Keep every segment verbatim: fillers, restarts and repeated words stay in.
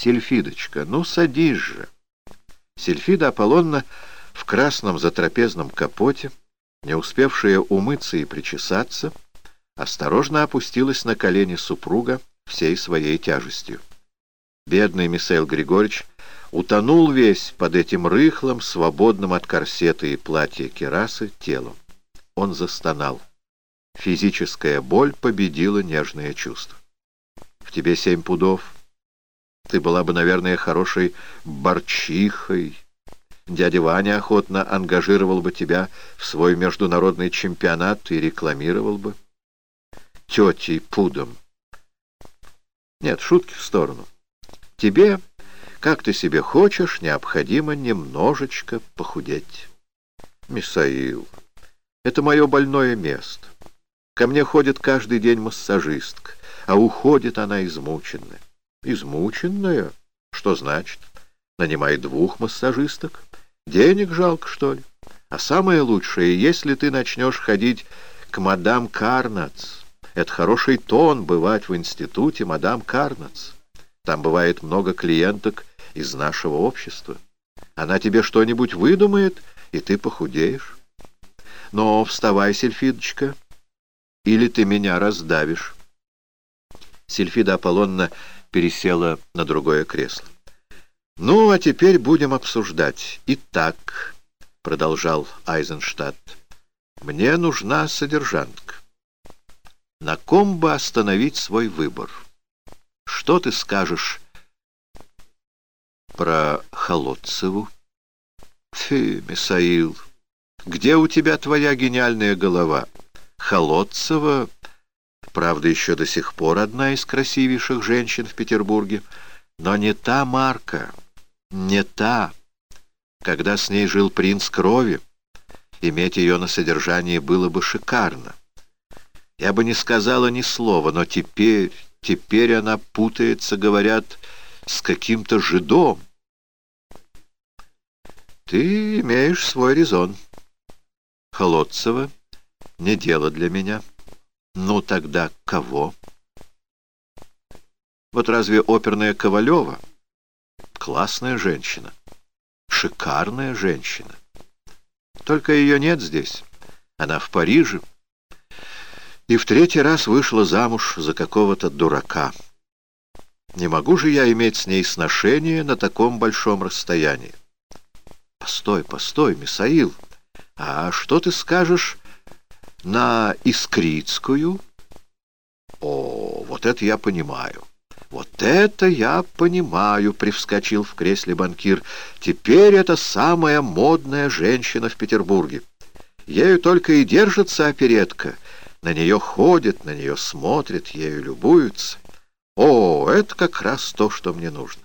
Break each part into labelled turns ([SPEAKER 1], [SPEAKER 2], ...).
[SPEAKER 1] Сильфидочка, ну садись же. Сильфида Аполлонна в красном затрапезном капоте, не успевшая умыться и причесаться, осторожно опустилась на колени супруга всей своей тяжестью. Бедный Михаил Григорьевич утонул весь под этим рыхлым, свободным от корсета и платья кирасы телом. Он застонал. Физическая боль победила нежное чувство. В тебе семь пудов. Ты была бы, наверное, хорошей борчихой. Дядя Ваня охотно ангажировал бы тебя в свой международный чемпионат и рекламировал бы. Тетей пудом. Нет, шутки в сторону. Тебе, как ты себе хочешь, необходимо немножечко похудеть. Михаил, это мое больное место. Ко мне ходит каждый день массажистка, а уходит она измученная. Измученная? Что значит? Нанимай двух массажисток. Денег жалко, что ли? А самое лучшее, если ты начнешь ходить к мадам Карнац. Это хороший тон бывать в институте мадам Карнац. Там бывает много клиенток из нашего общества. Она тебе что-нибудь выдумает, и ты похудеешь. Но вставай, Сильфидочка, или ты меня раздавишь. Сильфида Аполлонна пересела на другое кресло. «Ну, а теперь будем обсуждать. Итак, — продолжал Айзенштадт, — мне нужна содержанка. На ком бы остановить свой выбор? Что ты скажешь про Холодцеву?» «Фи, Михаил, где у тебя твоя гениальная голова? Холодцева, правда, еще до сих пор одна из красивейших женщин в Петербурге, но не та марка, не та. Когда с ней жил принц крови, иметь ее на содержании было бы шикарно. Я бы не сказала ни слова, но теперь, теперь она путается, говорят, с каким-то жидом. Ты имеешь свой резон. Холодцева не дело для меня. Ну тогда кого? Вот разве оперная Ковалева? Классная женщина. Шикарная женщина. Только ее нет здесь. Она в Париже. И в третий раз вышла замуж за какого-то дурака. Не могу же я иметь с ней сношение на таком большом расстоянии. Постой, постой, Михаил. А что ты скажешь на Искрицкую? О, вот это я понимаю. Вот это я понимаю, привскочил в кресле банкир. Теперь это самая модная женщина в Петербурге. Ею только и держится оперетка. На нее ходят, на нее смотрят, ею любуются. О, это как раз то, что мне нужно.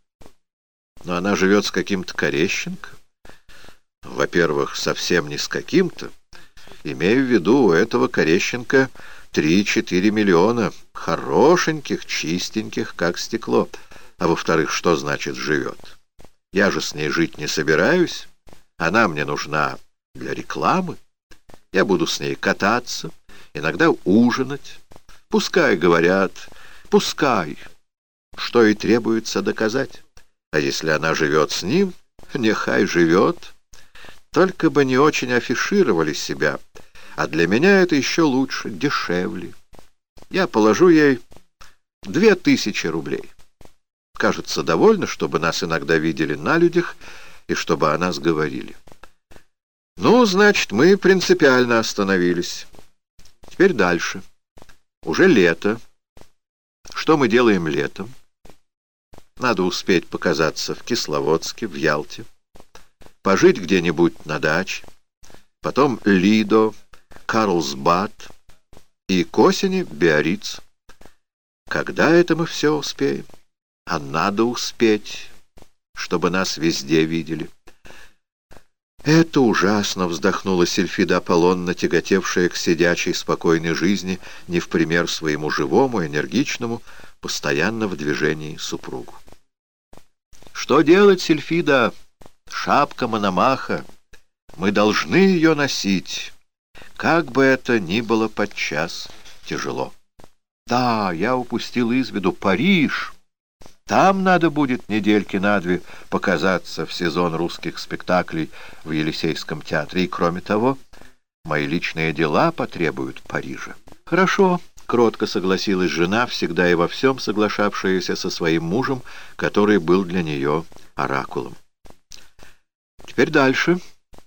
[SPEAKER 1] Но она живет с каким-то Корещенко. Во-первых, совсем не с каким-то. Имею в виду, у этого Корещенко три-четыре миллиона, хорошеньких, чистеньких, как стекло. А во-вторых, что значит живет? Я же с ней жить не собираюсь. Она мне нужна для рекламы. Я буду с ней кататься, иногда ужинать. Пускай говорят, пускай, что и требуется доказать. А если она живет с ним, нехай живет. Только бы не очень афишировали себя. А для меня это еще лучше, дешевле. Я положу ей две тысячи рублей. Кажется, довольно, чтобы нас иногда видели на людях и чтобы о нас говорили. Ну, значит, мы принципиально остановились. Теперь дальше. Уже лето. Что мы делаем летом? Надо успеть показаться в Кисловодске, в Ялте, пожить где-нибудь на даче, потом Лидо, Карлсбад и к осени Биарриц. Когда это мы все успеем? А надо успеть, чтобы нас везде видели. Это ужасно, вздохнула Сильфида Аполлонна, тяготевшая к сидячей спокойной жизни, не в пример своему живому, энергичному, постоянно в движении супругу. Что делать, Сильфида? Шапка Мономаха. Мы должны ее носить, как бы это ни было подчас тяжело. Да, я упустил из виду Париж. Там надо будет недельки на две показаться в сезон русских спектаклей в Елисейском театре. И, кроме того, мои личные дела потребуют Парижа. Хорошо, кротко согласилась жена, всегда и во всем соглашавшаяся со своим мужем, который был для нее оракулом. Теперь дальше.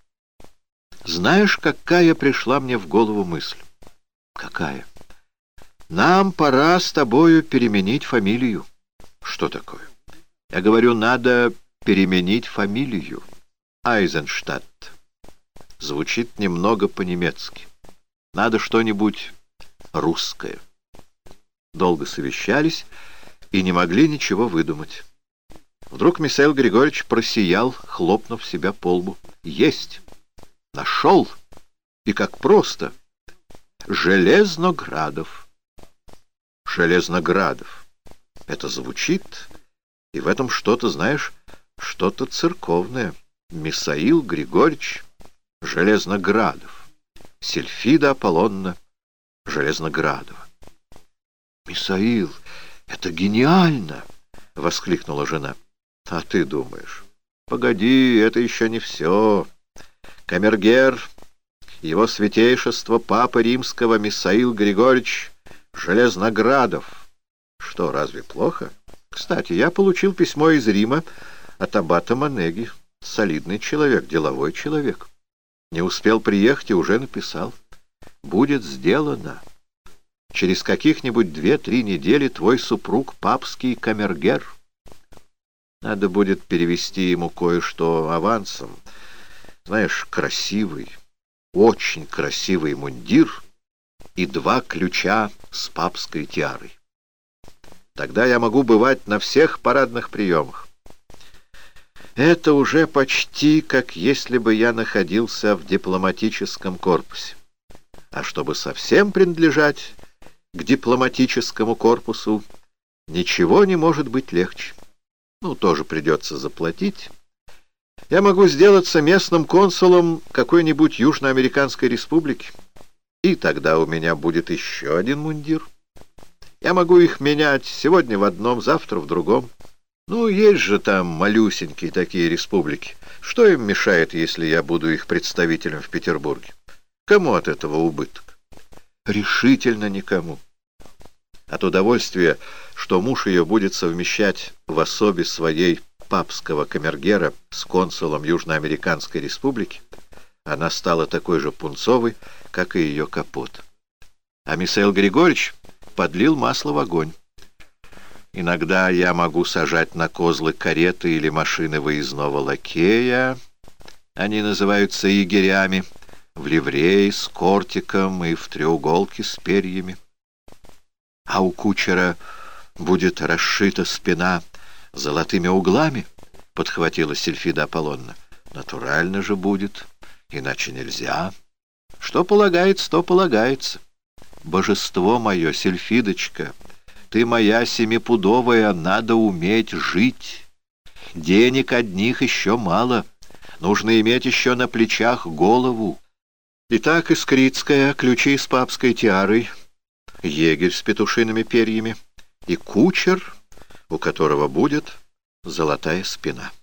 [SPEAKER 1] Знаешь, какая пришла мне в голову мысль? Какая? Нам пора с тобою переменить фамилию. Что такое? Я говорю, надо переменить фамилию. Айзенштадт. Звучит немного по-немецки. Надо что-нибудь русское. Долго совещались и не могли ничего выдумать. Вдруг Михаил Григорьевич просиял, хлопнув себя по лбу. Есть! Нашел! И как просто! Железноградов. Железноградов. Это звучит, и в этом что-то, знаешь, что-то церковное. Михаил Григорьевич Железноградов. Сильфида Аполлонна Железноградова. «Михаил, это гениально!» — воскликнула жена. «А ты думаешь? Погоди, это еще не все. Камергер, его святейшество Папа Римского Михаил Григорьевич Железноградов. Что, разве плохо? Кстати, я получил письмо из Рима от аббата Манеги. Солидный человек, деловой человек. Не успел приехать и уже написал. Будет сделано. Через каких-нибудь две-три недели твой супруг папский камергер. Надо будет перевести ему кое-что авансом. Знаешь, красивый, очень красивый мундир и два ключа с папской тиарой. Тогда я могу бывать на всех парадных приемах. Это уже почти как если бы я находился в дипломатическом корпусе. А чтобы совсем принадлежать к дипломатическому корпусу, ничего не может быть легче. Ну, тоже придется заплатить. Я могу сделаться местным консулом какой-нибудь Южноамериканской республики, и тогда у меня будет еще один мундир. Я могу их менять сегодня в одном, завтра в другом. Ну, есть же там малюсенькие такие республики. Что им мешает, если я буду их представителем в Петербурге? Кому от этого убыток? Решительно никому. От удовольствия, что муж ее будет совмещать в особе своей папского камергера с консулом Южноамериканской республики, она стала такой же пунцовой, как и ее капот. А Михаил Григорьевич подлил масло в огонь. Иногда я могу сажать на козлы кареты или машины выездного лакея, они называются егерями, в ливреи с кортиком и в треуголке с перьями. А у кучера будет расшита спина золотыми углами, — подхватила Сильфида Аполлонна. Натурально же будет, иначе нельзя. Что полагается, то полагается. Божество мое, Сильфидочка, ты моя семипудовая, надо уметь жить. Денег одних еще мало, нужно иметь еще на плечах голову. Итак, Искрицкая, ключи с папской тиарой, егерь с петушиными перьями и кучер, у которого будет золотая спина.